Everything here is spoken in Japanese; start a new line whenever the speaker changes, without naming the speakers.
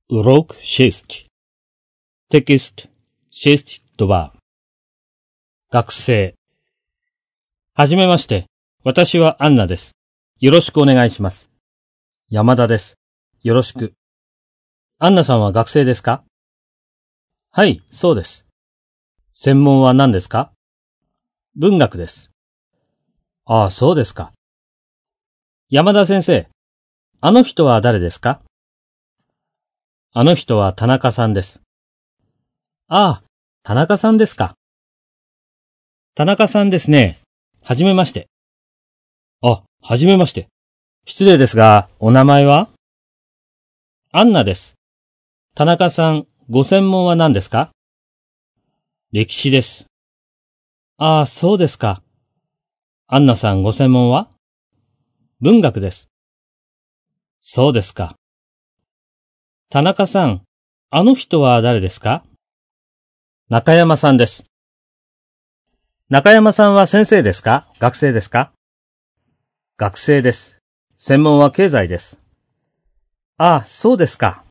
Урок 6. Текст 6.2. 学生。はじめまして。私はアンナです。よろしくお願いします。山田です。よろしく。アンナさんは学生ですか？はい、そうです。専門は何ですか？文学です。ああ、そうですか。山田先生、あの人は誰ですか？あの人は田中さんです。ああ、田中さんですか。田中さんですね。はじめまして。あ、はじめまして。失礼ですが、お名前は？アンナです。田中さん、ご専門は何ですか？歴史です。ああ、そうですか。アンナさん、ご専門は？文学です。そうですか。田中さん、あの人は誰ですか？中山さんです。中山さんは先生ですか？学生ですか？学生です。専門は経済です。ああ、そうですか。